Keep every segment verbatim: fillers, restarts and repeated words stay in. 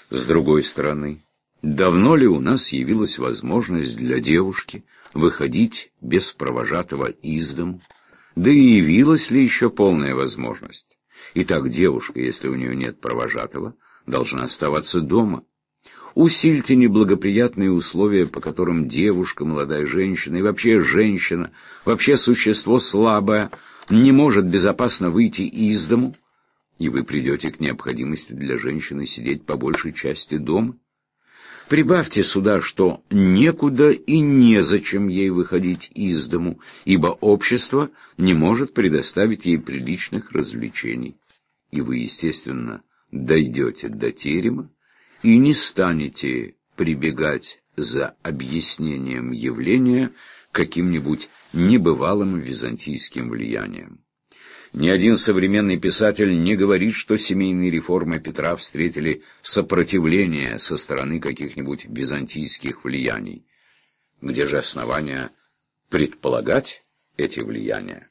С другой стороны, давно ли у нас явилась возможность для девушки выходить без провожатого из дому? Да и явилась ли еще полная возможность? Итак, девушка, если у нее нет провожатого, должна оставаться дома. Усильте неблагоприятные условия, по которым девушка, молодая женщина и вообще женщина, вообще существо слабое, не может безопасно выйти из дому, и вы придете к необходимости для женщины сидеть по большей части дома. Прибавьте сюда, что некуда и незачем ей выходить из дому, ибо общество не может предоставить ей приличных развлечений. И вы, естественно, дойдете до терема и не станете прибегать за объяснением явления каким-нибудь небывалым византийским влиянием. Ни один современный писатель не говорит, что семейные реформы Петра встретили сопротивление со стороны каких-нибудь византийских влияний. Где же основания предполагать эти влияния?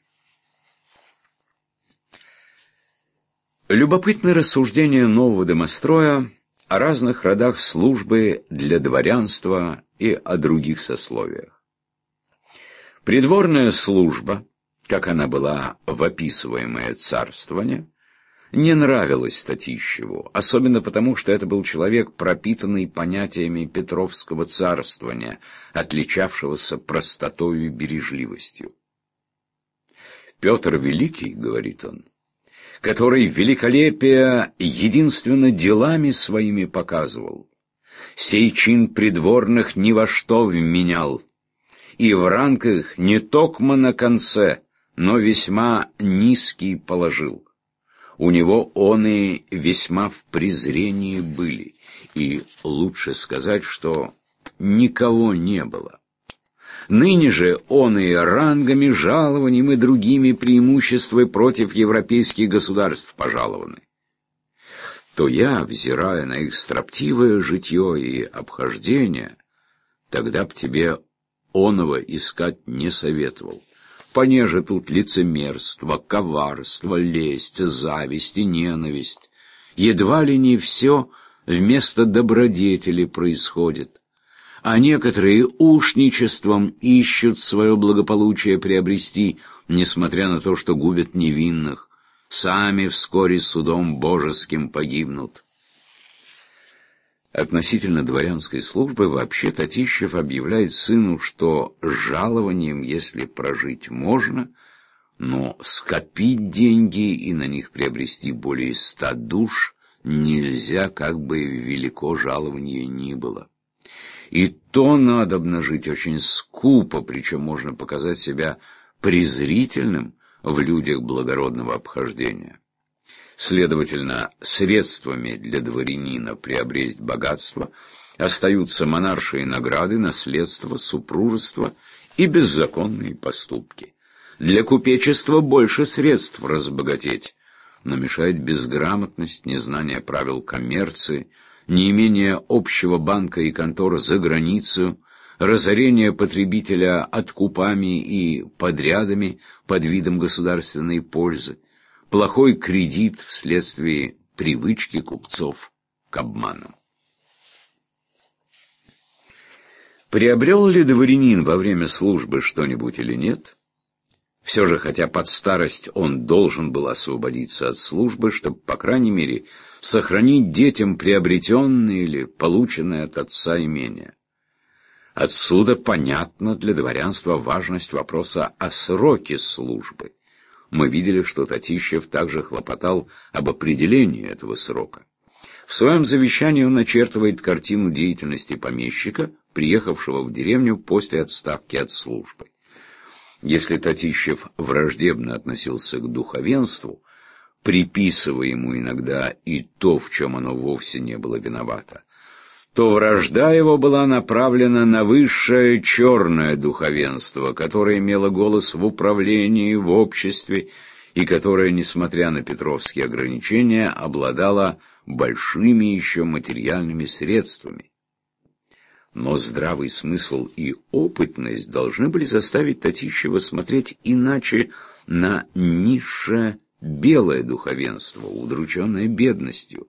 Любопытны рассуждения нового домостроя о разных родах службы для дворянства и о других сословиях. Придворная служба, как она была в описываемое царствование, не нравилась Татищеву, особенно потому, что это был человек, пропитанный понятиями Петровского царствования, отличавшегося простотою и бережливостью. «Петр Великий, — говорит он, — который великолепие единственно делами своими показывал, сей чин придворных ни во что вменял, и в ранг их не токмо на конце, но весьма низкий положил. У него он и весьма в презрении были, и лучше сказать, что никого не было. Ныне же он и рангами, жалованием и другими преимуществами против европейских государств пожалованы. То я, взирая на их строптивое житье и обхождение, тогда б тебе оного искать не советовал. Понеже тут лицемерство, коварство, лесть, зависть и ненависть. Едва ли не все вместо добродетели происходит. А некоторые ушничеством ищут свое благополучие приобрести, несмотря на то, что губят невинных. Сами вскоре судом божеским погибнут. Относительно дворянской службы вообще Татищев объявляет сыну, что жалованием, если прожить можно, но скопить деньги и на них приобрести более ста душ нельзя, как бы велико жалование ни было. И то надобно жить очень скупо, причем можно показать себя презрительным в людях благородного обхождения. Следовательно, средствами для дворянина приобресть богатство остаются монаршие награды, наследство, супружество и беззаконные поступки. Для купечества больше средств разбогатеть, но мешает безграмотность, незнание правил коммерции, неимение общего банка и конторы за границу, разорение потребителя откупами и подрядами под видом государственной пользы, плохой кредит вследствие привычки купцов к обманам. Приобрел ли дворянин во время службы что-нибудь или нет? Все же, хотя под старость он должен был освободиться от службы, чтобы, по крайней мере, сохранить детям приобретенное или полученное от отца имение. Отсюда понятна для дворянства важность вопроса о сроке службы. Мы видели, что Татищев также хлопотал об определении этого срока. В своем завещании он начертывает картину деятельности помещика, приехавшего в деревню после отставки от службы. Если Татищев враждебно относился к духовенству, приписывая ему иногда и то, в чем оно вовсе не было виновато, то вражда его была направлена на высшее черное духовенство, которое имело голос в управлении, в обществе, и которое, несмотря на петровские ограничения, обладало большими еще материальными средствами. Но здравый смысл и опытность должны были заставить Татищева смотреть иначе на низшее белое духовенство, удрученное бедностью,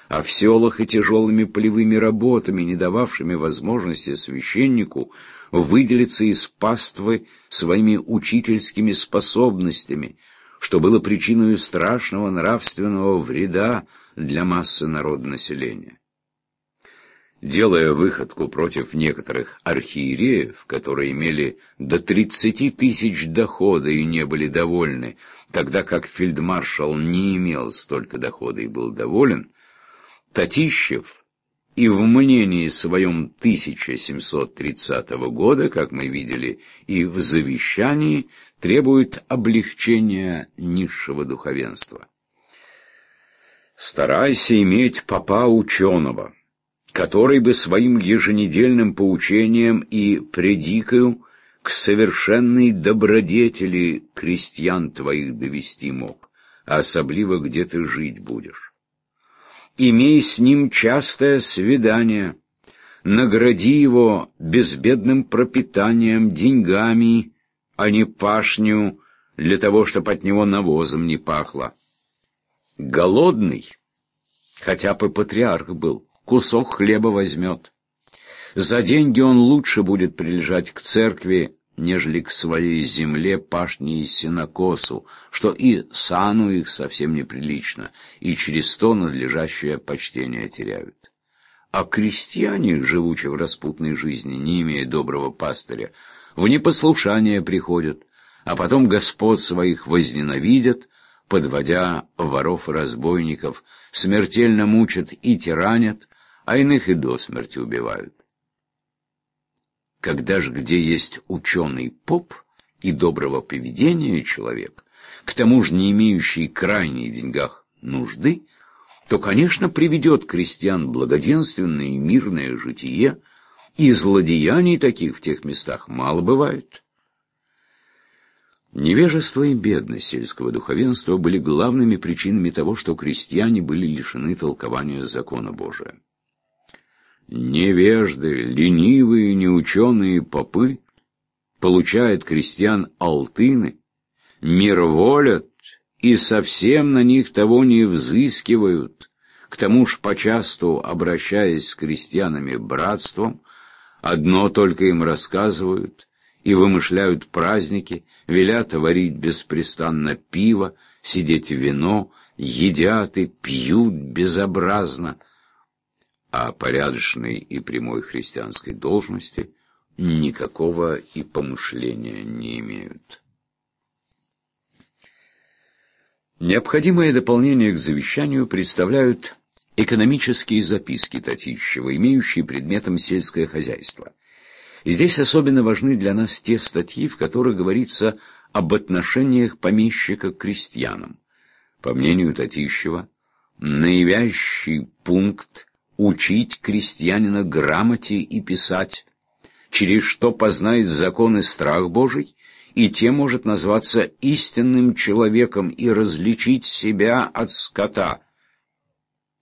а в селах и тяжелыми полевыми работами, не дававшими возможности священнику выделиться из паствы своими учительскими способностями, что было причиной страшного нравственного вреда для массы народонаселения. Делая выходку против некоторых архиереев, которые имели до тридцати тысяч дохода и не были довольны, тогда как фельдмаршал не имел столько дохода и был доволен, Татищев и в мнении своем тысяча семьсот тридцатого года, как мы видели, и в завещании требует облегчения низшего духовенства. «Старайся иметь попа ученого, который бы своим еженедельным поучением и предикою к совершенной добродетели крестьян твоих довести мог, а особливо где ты жить будешь. Имей с ним частое свидание, награди его безбедным пропитанием, деньгами, а не пашню, для того, чтобы от него навозом не пахло. Голодный, хотя бы патриарх был, кусок хлеба возьмет. За деньги он лучше будет прилежать к церкви, нежели к своей земле, пашне и сенокосу, что и сану их совсем неприлично, и через то надлежащее почтение теряют. А крестьяне, живучи в распутной жизни, не имея доброго пастыря, в непослушание приходят, а потом господ своих возненавидят, подводя воров и разбойников, смертельно мучат и тиранят, а иных и до смерти убивают. Когда же где есть ученый поп и доброго поведения человек, к тому же не имеющий крайней в деньгах нужды, то, конечно, приведет крестьян благоденственное и мирное житие, и злодеяний таких в тех местах мало бывает. Невежество и бедность сельского духовенства были главными причинами того, что крестьяне были лишены толкования закона Божия. Невежды, ленивые, неученые попы получают крестьян алтыны, мирволят и совсем на них того не взыскивают, к тому ж почасту, обращаясь с крестьянами братством, одно только им рассказывают и вымышляют праздники, велят варить беспрестанно пиво, сидеть вино, едят и пьют безобразно, а порядочной и прямой христианской должности никакого и помышления не имеют. Необходимое дополнение к завещанию представляют экономические записки Татищева, имеющие предметом сельское хозяйство. И здесь особенно важны для нас те статьи, в которых говорится об отношениях помещика к крестьянам. По мнению Татищева, наивящий пункт учить крестьянина грамоте и писать, через что познает закон и страх Божий, и тем может назваться истинным человеком и различить себя от скота,